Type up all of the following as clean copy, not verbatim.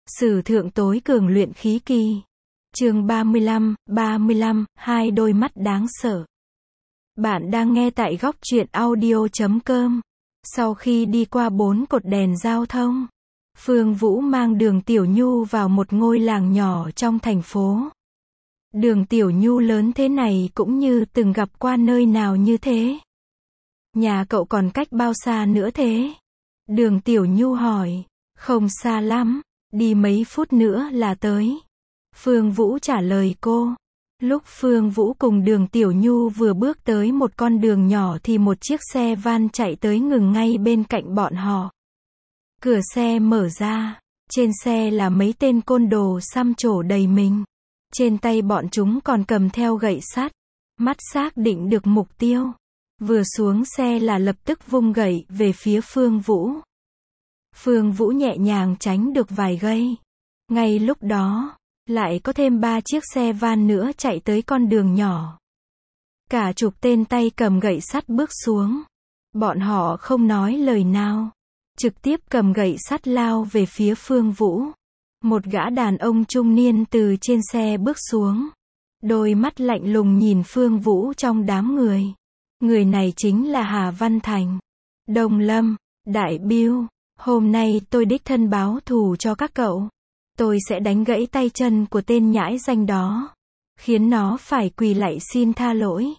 Sử thượng tối cường luyện khí kỳ. Chương 35, hai đôi mắt đáng sợ. Bạn đang nghe tại góc truyện audio.com. Sau khi đi qua 4 cột đèn giao thông, Phương Vũ mang Đường Tiểu Nhu vào một ngôi làng nhỏ trong thành phố. Đường Tiểu Nhu lớn thế này cũng như từng gặp qua nơi nào như thế. Nhà cậu còn cách bao xa nữa thế? Đường Tiểu Nhu hỏi. Không xa lắm, đi mấy phút nữa là tới. Phương Vũ trả lời cô. Lúc Phương Vũ cùng Đường Tiểu Nhu vừa bước tới một con đường nhỏ thì một chiếc xe van chạy tới ngừng ngay bên cạnh bọn họ. Cửa xe mở ra, trên xe là mấy tên côn đồ xăm trổ đầy mình. Trên tay bọn chúng còn cầm theo gậy sắt, mắt xác định được mục tiêu. Vừa xuống xe là lập tức vung gậy về phía Phương Vũ. Phương Vũ nhẹ nhàng tránh được vài gây. Ngay lúc đó, lại có thêm 3 chiếc xe van nữa chạy tới con đường nhỏ. Cả chục tên tay cầm gậy sắt bước xuống. Bọn họ không nói lời nào, trực tiếp cầm gậy sắt lao về phía Phương Vũ. Một gã đàn ông trung niên từ trên xe bước xuống. Đôi mắt lạnh lùng nhìn Phương Vũ trong đám người. Người này chính là Hà Văn Thành. Đồng Lâm, Đại Biêu, hôm nay tôi đích thân báo thù cho các cậu. Tôi sẽ đánh gãy tay chân của tên nhãi danh đó, khiến nó phải quỳ lạy xin tha lỗi.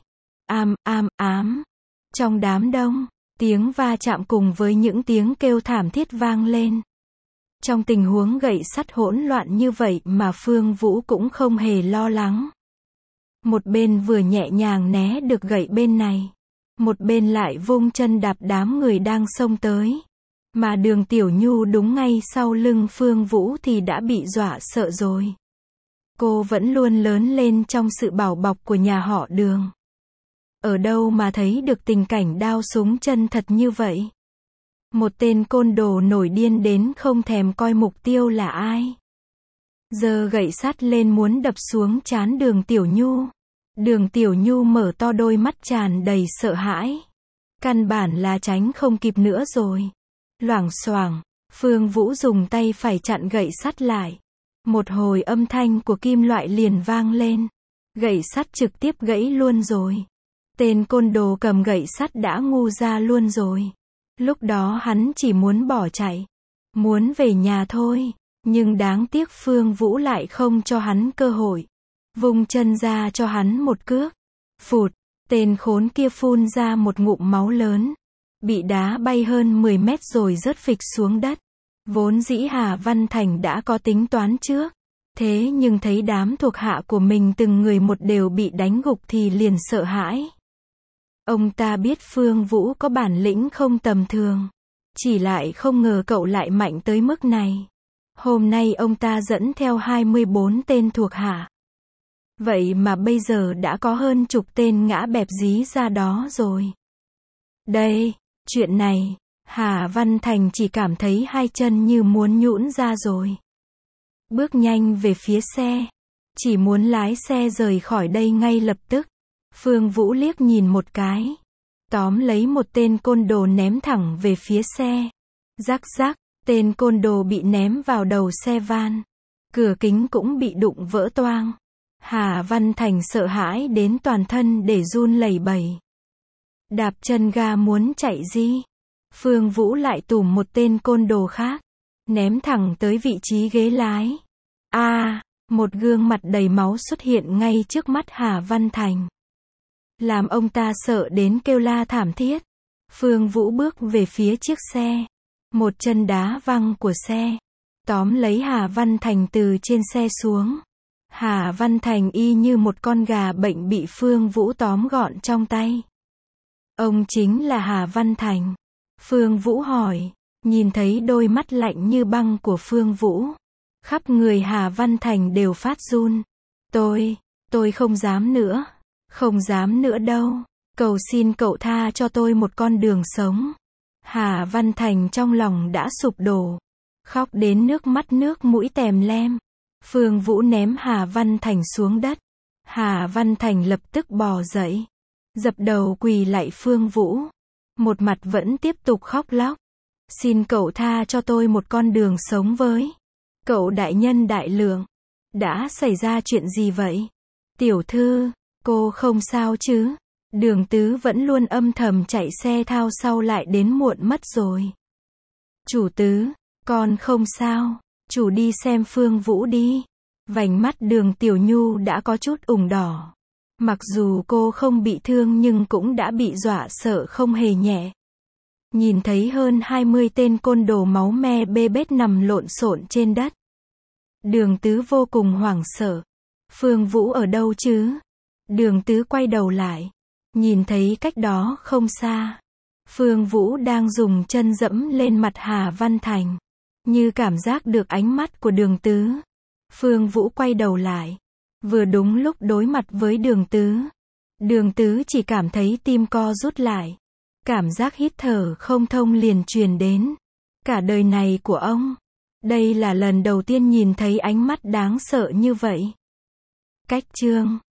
Ám. Trong đám đông, tiếng va chạm cùng với những tiếng kêu thảm thiết vang lên. Trong tình huống gậy sắt hỗn loạn như vậy mà Phương Vũ cũng không hề lo lắng. Một bên vừa nhẹ nhàng né được gậy bên này, một bên lại vung chân đạp đám người đang xông tới. Mà Đường Tiểu Nhu đúng ngay sau lưng Phương Vũ thì đã bị dọa sợ rồi. Cô vẫn luôn lớn lên trong sự bảo bọc của nhà họ Đường. Ở đâu mà thấy được tình cảnh đao súng chân thật như vậy? Một tên côn đồ nổi điên đến không thèm coi mục tiêu là ai. Giơ gậy sắt lên muốn đập xuống trán Đường Tiểu Nhu. Đường Tiểu Nhu mở to đôi mắt tràn đầy sợ hãi. Căn bản là tránh không kịp nữa rồi. Loảng xoảng, Phương Vũ dùng tay phải chặn gậy sắt lại. Một hồi âm thanh của kim loại liền vang lên. Gậy sắt trực tiếp gãy luôn rồi. Tên côn đồ cầm gậy sắt đã ngu ra luôn rồi. Lúc đó hắn chỉ muốn bỏ chạy, muốn về nhà thôi. Nhưng đáng tiếc Phương Vũ lại không cho hắn cơ hội. Vung chân ra cho hắn một cước. Phụt, tên khốn kia phun ra một ngụm máu lớn. Bị đá bay hơn 10 mét rồi rớt phịch xuống đất. Vốn dĩ Hà Văn Thành đã có tính toán trước. Thế nhưng thấy đám thuộc hạ của mình từng người một đều bị đánh gục thì liền sợ hãi. Ông ta biết Phương Vũ có bản lĩnh không tầm thường. Chỉ lại không ngờ cậu lại mạnh tới mức này. Hôm nay ông ta dẫn theo 24 tên thuộc hạ. Vậy mà bây giờ đã có hơn chục tên ngã bẹp dí ra đó rồi. Đây, chuyện này, Hà Văn Thành chỉ cảm thấy hai chân như muốn nhũn ra rồi. Bước nhanh về phía xe. Chỉ muốn lái xe rời khỏi đây ngay lập tức. Phương Vũ liếc nhìn một cái. Tóm lấy một tên côn đồ ném thẳng về phía xe. Rắc rắc, tên côn đồ bị ném vào đầu xe van. Cửa kính cũng bị đụng vỡ toang. Hà Văn Thành sợ hãi đến toàn thân để run lẩy bẩy. Đạp chân ga muốn chạy đi. Phương Vũ lại tùm một tên côn đồ khác. Ném thẳng tới vị trí ghế lái. Một gương mặt đầy máu xuất hiện ngay trước mắt Hà Văn Thành. Làm ông ta sợ đến kêu la thảm thiết. Phương Vũ bước về phía chiếc xe. Một chân đá văng của xe. Tóm lấy Hà Văn Thành từ trên xe xuống. Hà Văn Thành y như một con gà bệnh bị Phương Vũ tóm gọn trong tay. Ông chính là Hà Văn Thành. Phương Vũ hỏi. Nhìn thấy đôi mắt lạnh như băng của Phương Vũ. Khắp người Hà Văn Thành đều phát run. Tôi không dám nữa. Không dám nữa đâu. Cầu xin cậu tha cho tôi một con đường sống. Hà Văn Thành trong lòng đã sụp đổ. Khóc đến nước mắt nước mũi tèm lem. Phương Vũ ném Hà Văn Thành xuống đất. Hà Văn Thành lập tức bò dậy. Dập đầu quỳ lạy Phương Vũ. Một mặt vẫn tiếp tục khóc lóc. Xin cậu tha cho tôi một con đường sống với. Cậu đại nhân đại lượng. Đã xảy ra chuyện gì vậy? Tiểu thư, cô không sao chứ? Đường Tứ vẫn luôn âm thầm chạy xe thao sau lại đến muộn mất rồi. Chủ Tứ, con không sao. Chủ đi xem Phương Vũ đi. Vành mắt Đường Tiểu Nhu đã có chút ửng đỏ. Mặc dù cô không bị thương nhưng cũng đã bị dọa sợ không hề nhẹ. Nhìn thấy hơn 20 tên côn đồ máu me bê bết nằm lộn xộn trên đất. Đường Tứ vô cùng hoảng sợ. Phương Vũ ở đâu chứ? Đường Tứ quay đầu lại. Nhìn thấy cách đó không xa. Phương Vũ đang dùng chân dẫm lên mặt Hà Văn Thành. Như cảm giác được ánh mắt của Đường Tứ. Phương Vũ quay đầu lại. Vừa đúng lúc đối mặt với Đường Tứ. Đường Tứ chỉ cảm thấy tim co rút lại. Cảm giác hít thở không thông liền truyền đến. Cả đời này của ông. Đây là lần đầu tiên nhìn thấy ánh mắt đáng sợ như vậy. Cách chương